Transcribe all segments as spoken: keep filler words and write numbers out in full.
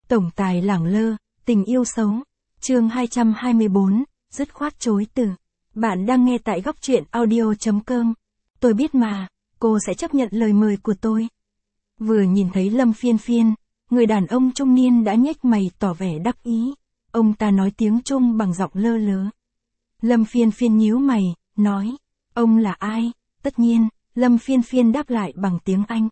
Tổng tài lẳng lơ, tình yêu xấu. Chương hai trăm hai mươi bốn, dứt khoát chối từ. Bạn đang nghe tại góc truyện audio chấm com. Tôi biết mà, cô sẽ chấp nhận lời mời của tôi. Vừa nhìn thấy Lâm Phiên Phiên, người đàn ông trung niên đã nhếch mày tỏ vẻ đắc ý. Ông ta nói tiếng Trung bằng giọng lơ lớ. Lâm Phiên Phiên nhíu mày, nói, ông là ai? Tất nhiên, Lâm Phiên Phiên đáp lại bằng tiếng Anh.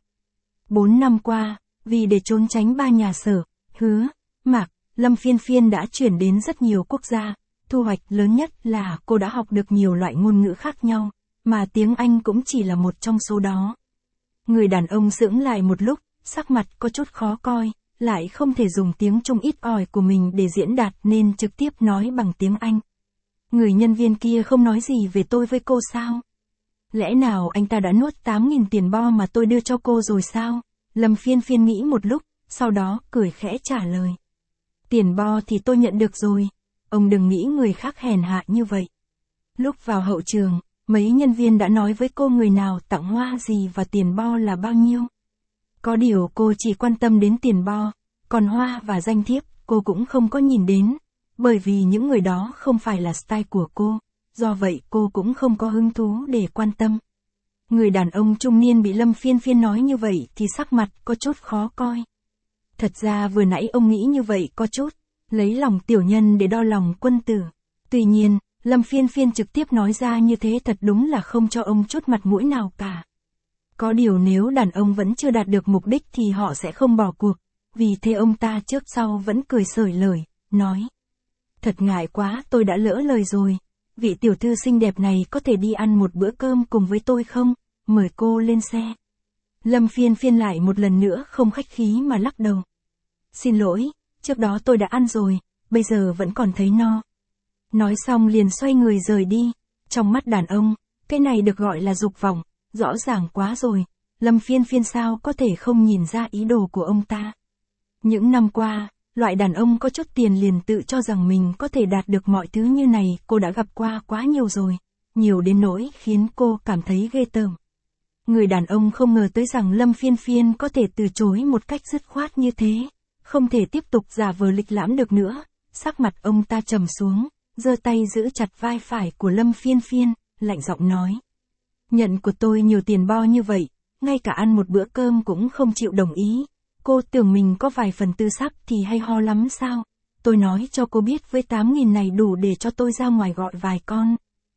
Bốn năm qua, vì để trốn tránh ba nhà Sở, Hứa, Mạc, Lâm Phiên Phiên đã chuyển đến rất nhiều quốc gia. Thu hoạch lớn nhất là cô đã học được nhiều loại ngôn ngữ khác nhau, mà tiếng Anh cũng chỉ là một trong số đó. Người đàn ông sững lại một lúc, sắc mặt có chút khó coi, lại không thể dùng tiếng Trung ít ỏi của mình để diễn đạt nên trực tiếp nói bằng tiếng Anh. Người nhân viên kia không nói gì về tôi với cô sao? Lẽ nào anh ta đã nuốt tám nghìn tiền bo mà tôi đưa cho cô rồi sao? Lâm Phiên Phiên nghĩ một lúc, sau đó cười khẽ trả lời. Tiền bo thì tôi nhận được rồi, ông đừng nghĩ người khác hèn hạ như vậy. Lúc vào hậu trường, mấy nhân viên đã nói với cô người nào tặng hoa gì và tiền bo là bao nhiêu. Có điều cô chỉ quan tâm đến tiền bo, còn hoa và danh thiếp cô cũng không có nhìn đến, bởi vì những người đó không phải là style của cô, do vậy cô cũng không có hứng thú để quan tâm. Người đàn ông trung niên bị Lâm Phiên Phiên nói như vậy thì sắc mặt có chút khó coi. Thật ra vừa nãy ông nghĩ như vậy có chút, lấy lòng tiểu nhân để đo lòng quân tử. Tuy nhiên, Lâm Phiên Phiên trực tiếp nói ra như thế thật đúng là không cho ông chút mặt mũi nào cả. Có điều nếu đàn ông vẫn chưa đạt được mục đích thì họ sẽ không bỏ cuộc, vì thế ông ta trước sau vẫn cười xởi lời, nói. Thật ngại quá, tôi đã lỡ lời rồi. Vị tiểu thư xinh đẹp này có thể đi ăn một bữa cơm cùng với tôi không? Mời cô lên xe. Lâm Phiên Phiên lại một lần nữa không khách khí mà lắc đầu. Xin lỗi, trước đó tôi đã ăn rồi, bây giờ vẫn còn thấy no. Nói xong liền xoay người rời đi. Trong mắt đàn ông, cái này được gọi là dục vọng, rõ ràng quá rồi. Lâm Phiên Phiên sao có thể không nhìn ra ý đồ của ông ta. Những năm qua, loại đàn ông có chút tiền liền tự cho rằng mình có thể đạt được mọi thứ như này cô đã gặp qua quá nhiều rồi. Nhiều đến nỗi khiến cô cảm thấy ghê tởm. Người đàn ông không ngờ tới rằng Lâm Phiên Phiên có thể từ chối một cách dứt khoát như thế. Không thể tiếp tục giả vờ lịch lãm được nữa. Sắc mặt ông ta trầm xuống, giơ tay giữ chặt vai phải của Lâm Phiên Phiên, lạnh giọng nói. Nhận của tôi nhiều tiền bo như vậy, ngay cả ăn một bữa cơm cũng không chịu đồng ý. Cô tưởng mình có vài phần tư sắc thì hay ho lắm sao? Tôi nói cho cô biết với tám nghìn này đủ để cho tôi ra ngoài gọi vài con.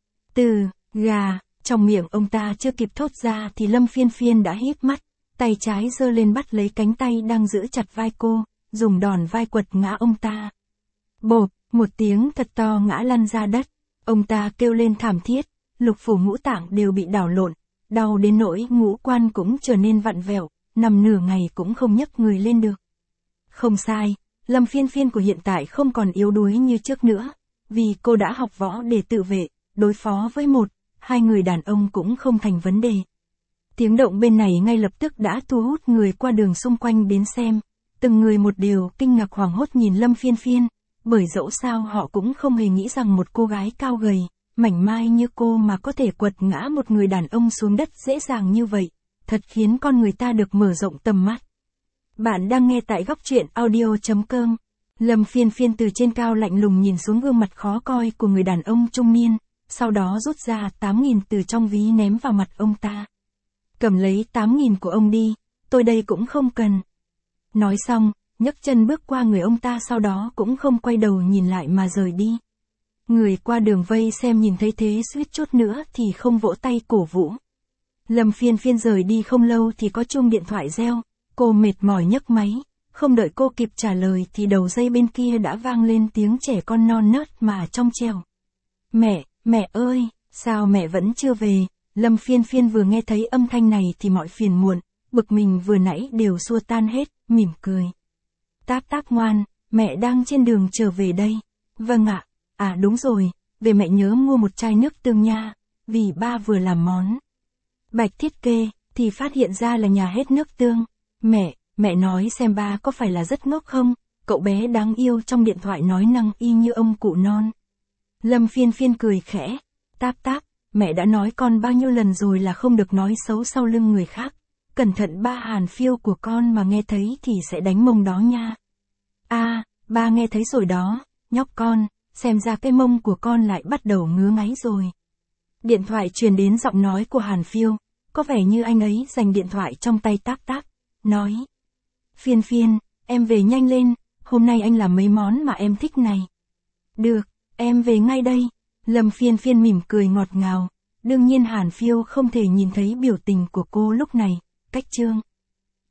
Từ, gà, trong miệng ông ta chưa kịp thốt ra thì Lâm Phiên Phiên đã híp mắt, tay trái giơ lên bắt lấy cánh tay đang giữ chặt vai cô, dùng đòn vai quật ngã ông ta. Bộp, một tiếng thật to ngã lăn ra đất, ông ta kêu lên thảm thiết, lục phủ ngũ tạng đều bị đảo lộn, đau đến nỗi ngũ quan cũng trở nên vặn vẹo, nằm nửa ngày cũng không nhấc người lên được. Không sai, Lâm Phiên Phiên của hiện tại không còn yếu đuối như trước nữa, vì cô đã học võ để tự vệ, đối phó với một, hai người đàn ông cũng không thành vấn đề. Tiếng động bên này ngay lập tức đã thu hút người qua đường xung quanh đến xem, từng người một đều kinh ngạc hoảng hốt nhìn Lâm Phiên Phiên, bởi dẫu sao họ cũng không hề nghĩ rằng một cô gái cao gầy, mảnh mai như cô mà có thể quật ngã một người đàn ông xuống đất dễ dàng như vậy, thật khiến con người ta được mở rộng tầm mắt. Bạn đang nghe tại góc truyện audio chấm com. Lâm Phiên Phiên từ trên cao lạnh lùng nhìn xuống gương mặt khó coi của người đàn ông trung niên, sau đó rút ra tám nghìn từ trong ví ném vào mặt ông ta. Cầm lấy tám nghìn của ông đi, tôi đây cũng không cần. Nói xong, nhấc chân bước qua người ông ta sau đó cũng không quay đầu nhìn lại mà rời đi. Người qua đường vây xem nhìn thấy thế suýt chút nữa thì không vỗ tay cổ vũ. Lâm Phiên Phiên rời đi không lâu thì có chuông điện thoại reo, cô mệt mỏi nhấc máy, không đợi cô kịp trả lời thì đầu dây bên kia đã vang lên tiếng trẻ con non nớt mà trong trẻo. Mẹ, mẹ ơi, sao mẹ vẫn chưa về? Lâm Phiên Phiên vừa nghe thấy âm thanh này thì mọi phiền muộn, bực mình vừa nãy đều xua tan hết, mỉm cười. Táp táp ngoan, mẹ đang trên đường trở về đây. Vâng ạ, à đúng rồi, về mẹ nhớ mua một chai nước tương nha, vì ba vừa làm món. Bạch thiết kê, thì phát hiện ra là nhà hết nước tương. Mẹ, mẹ nói xem ba có phải là rất ngốc không? Cậu bé đáng yêu trong điện thoại nói năng y như ông cụ non. Lâm Phiên Phiên cười khẽ. Táp táp, mẹ đã nói con bao nhiêu lần rồi là không được nói xấu sau lưng người khác. Cẩn thận ba hàn phiêu của con mà nghe thấy thì sẽ đánh mông đó nha. A Ba nghe thấy rồi đó, nhóc con, xem ra cái mông của con lại bắt đầu ngứa ngáy rồi. Điện thoại truyền đến giọng nói của Hàn Phiêu, có vẻ như anh ấy giành điện thoại trong tay tác tác, nói. Phiên Phiên, em về nhanh lên, hôm nay anh làm mấy món mà em thích này. Được, em về ngay đây. Lâm Phiên Phiên mỉm cười ngọt ngào, đương nhiên Hàn Phiêu không thể nhìn thấy biểu tình của cô lúc này, cách chương.